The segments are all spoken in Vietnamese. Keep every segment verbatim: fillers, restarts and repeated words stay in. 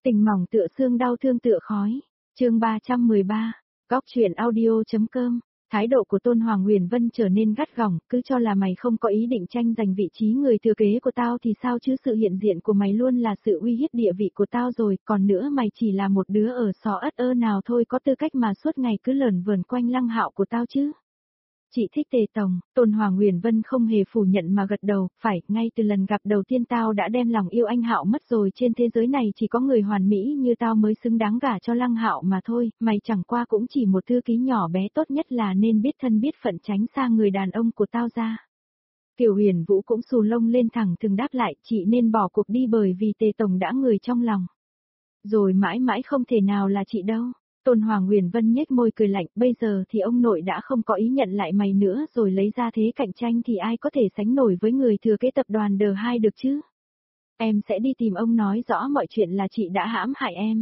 Tình mỏng tựa xương đau thương tựa khói. Chương ba trăm mười ba. Góc truyện audio.com. Thái độ của Tôn Hoàng Huyền Vân trở nên gắt gỏng, cứ cho là mày không có ý định tranh giành vị trí người thừa kế của tao thì sao chứ, sự hiện diện của mày luôn là sự uy hiếp địa vị của tao rồi, còn nữa mày chỉ là một đứa ở xó ất ơ nào thôi có tư cách mà suốt ngày cứ lởn vởn quanh Lăng Hạo của tao chứ. Chị thích Tề Tổng, Tôn Hoàng Huyền Vân không hề phủ nhận mà gật đầu, phải, ngay từ lần gặp đầu tiên tao đã đem lòng yêu anh Hạo mất rồi, trên thế giới này chỉ có người hoàn mỹ như tao mới xứng đáng gả cho Lăng Hạo mà thôi, mày chẳng qua cũng chỉ một thư ký nhỏ bé, tốt nhất là nên biết thân biết phận tránh xa người đàn ông của tao ra. Kiều Huyền Vũ cũng xù lông lên thẳng thừng đáp lại, chị nên bỏ cuộc đi bởi vì Tề Tổng đã người trong lòng. Rồi mãi mãi không thể nào là chị đâu. Tôn Hoàng Huyền Vân nhếch môi cười lạnh, bây giờ thì ông nội đã không có ý nhận lại mày nữa rồi, lấy ra thế cạnh tranh thì ai có thể sánh nổi với người thừa kế tập đoàn đờ hai được chứ. Em sẽ đi tìm ông nói rõ mọi chuyện là chị đã hãm hại em.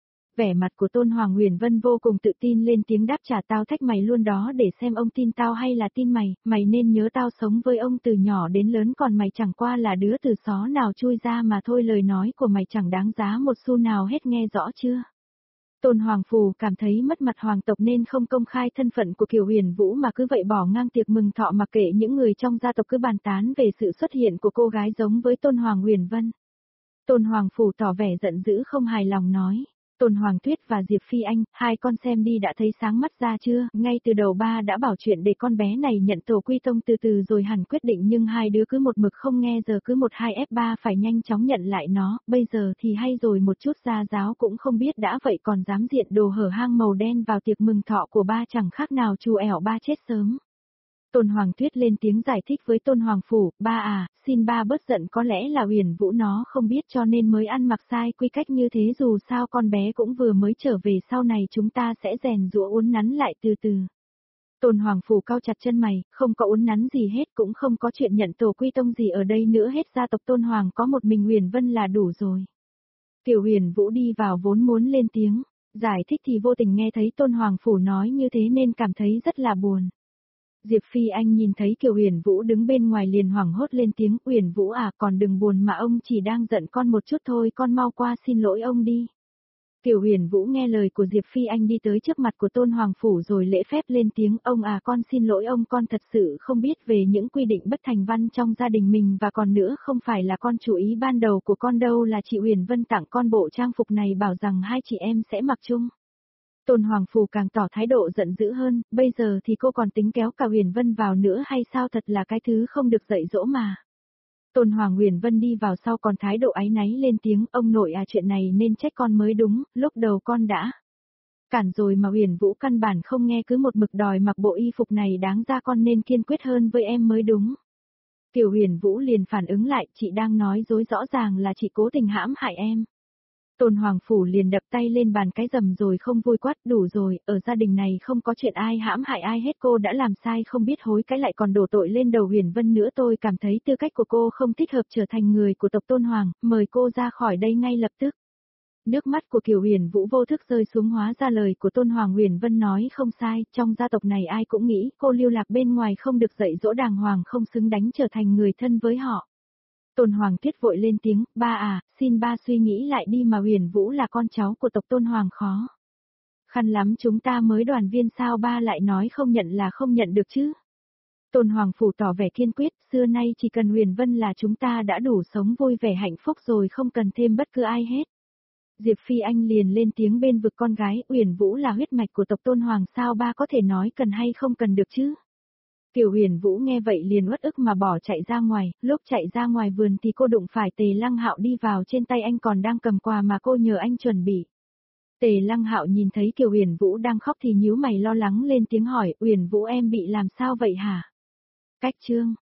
Vẻ mặt của Tôn Hoàng Huyền Vân vô cùng tự tin lên tiếng đáp trả, tao thách mày luôn đó để xem ông tin tao hay là tin mày, mày nên nhớ tao sống với ông từ nhỏ đến lớn, còn mày chẳng qua là đứa từ xó nào chui ra mà thôi, lời nói của mày chẳng đáng giá một xu nào hết, nghe rõ chưa? Tôn Hoàng Phù cảm thấy mất mặt hoàng tộc nên không công khai thân phận của Kiều Huyền Vũ mà cứ vậy bỏ ngang tiệc mừng thọ, mặc kệ những người trong gia tộc cứ bàn tán về sự xuất hiện của cô gái giống với Tôn Hoàng Huyền Vân. Tôn Hoàng Phù tỏ vẻ giận dữ không hài lòng nói. Tôn Hoàng Tuyết và Diệp Phi Anh, hai con xem đi đã thấy sáng mắt ra chưa, ngay từ đầu ba đã bảo chuyện để con bé này nhận tổ quy tông từ từ rồi hẳn quyết định, nhưng hai đứa cứ một mực không nghe, giờ cứ một hai ép ba phải nhanh chóng nhận lại nó, bây giờ thì hay rồi, một chút gia giáo cũng không biết đã vậy còn dám diện đồ hở hang màu đen vào tiệc mừng thọ của ba, chẳng khác nào chù ẻo ba chết sớm. Tôn Hoàng Tuyết lên tiếng giải thích với Tôn Hoàng Phủ, ba à, xin ba bớt giận, có lẽ là Huyền Vũ nó không biết cho nên mới ăn mặc sai quy cách như thế, dù sao con bé cũng vừa mới trở về, sau này chúng ta sẽ rèn giũa uốn nắn lại từ từ. Tôn Hoàng Phủ cau chặt chân mày, không có uốn nắn gì hết, cũng không có chuyện nhận tổ quy tông gì ở đây nữa hết, gia tộc Tôn Hoàng có một mình Huyền Vân là đủ rồi. Kiều Huyền Vũ đi vào vốn muốn lên tiếng giải thích thì vô tình nghe thấy Tôn Hoàng Phủ nói như thế nên cảm thấy rất là buồn. Diệp Phi Anh nhìn thấy Kiều Huyền Vũ đứng bên ngoài liền hoảng hốt lên tiếng, Huyền Vũ à, còn đừng buồn mà, ông chỉ đang giận con một chút thôi, con mau qua xin lỗi ông đi. Kiều Huyền Vũ nghe lời của Diệp Phi Anh đi tới trước mặt của Tôn Hoàng Phủ rồi lễ phép lên tiếng, ông à, con xin lỗi ông, con thật sự không biết về những quy định bất thành văn trong gia đình mình, và còn nữa không phải là con chủ ý ban đầu của con đâu, là chị Huyền Vân tặng con bộ trang phục này bảo rằng hai chị em sẽ mặc chung. Tôn Hoàng Phù càng tỏ thái độ giận dữ hơn, bây giờ thì cô còn tính kéo cả Huyền Vân vào nữa hay sao, thật là cái thứ không được dạy dỗ mà. Tôn Hoàng Huyền Vân đi vào sau còn thái độ áy náy lên tiếng, ông nội à, chuyện này nên trách con mới đúng, lúc đầu con đã cản rồi mà Huyền Vũ căn bản không nghe, cứ một mực đòi mặc bộ y phục này, đáng ra con nên kiên quyết hơn với em mới đúng. Kiều Huyền Vũ liền phản ứng lại, chị đang nói dối, rõ ràng là chị cố tình hãm hại em. Tôn Hoàng Phủ liền đập tay lên bàn cái rầm rồi không vui quát, đủ rồi, ở gia đình này không có chuyện ai hãm hại ai hết, cô đã làm sai không biết hối cải lại còn đổ tội lên đầu Huyền Vân nữa, tôi cảm thấy tư cách của cô không thích hợp trở thành người của tộc Tôn Hoàng, mời cô ra khỏi đây ngay lập tức. Nước mắt của Kiều Huyền Vũ vô thức rơi xuống, hóa ra lời của Tôn Hoàng Huyền Vân nói không sai, trong gia tộc này ai cũng nghĩ cô lưu lạc bên ngoài không được dạy dỗ đàng hoàng, không xứng đánh trở thành người thân với họ. Tôn Hoàng Tuyết vội lên tiếng, ba à, xin ba suy nghĩ lại đi mà, Huyền Vũ là con cháu của tộc Tôn Hoàng khó khăn lắm chúng ta mới đoàn viên, sao ba lại nói không nhận là không nhận được chứ? Tôn Hoàng Phủ tỏ vẻ kiên quyết, xưa nay chỉ cần Huyền Vân là chúng ta đã đủ sống vui vẻ hạnh phúc rồi, không cần thêm bất cứ ai hết. Diệp Phi Anh liền lên tiếng bên vực con gái, Huyền Vũ là huyết mạch của tộc Tôn Hoàng, sao ba có thể nói cần hay không cần được chứ? Kiều Huyền Vũ nghe vậy liền uất ức mà bỏ chạy ra ngoài, lúc chạy ra ngoài vườn thì cô đụng phải Tề Lăng Hạo đi vào, trên tay anh còn đang cầm quà mà cô nhờ anh chuẩn bị. Tề Lăng Hạo nhìn thấy Kiều Huyền Vũ đang khóc thì nhíu mày lo lắng lên tiếng hỏi, Huyền Vũ em bị làm sao vậy hả? Cách chương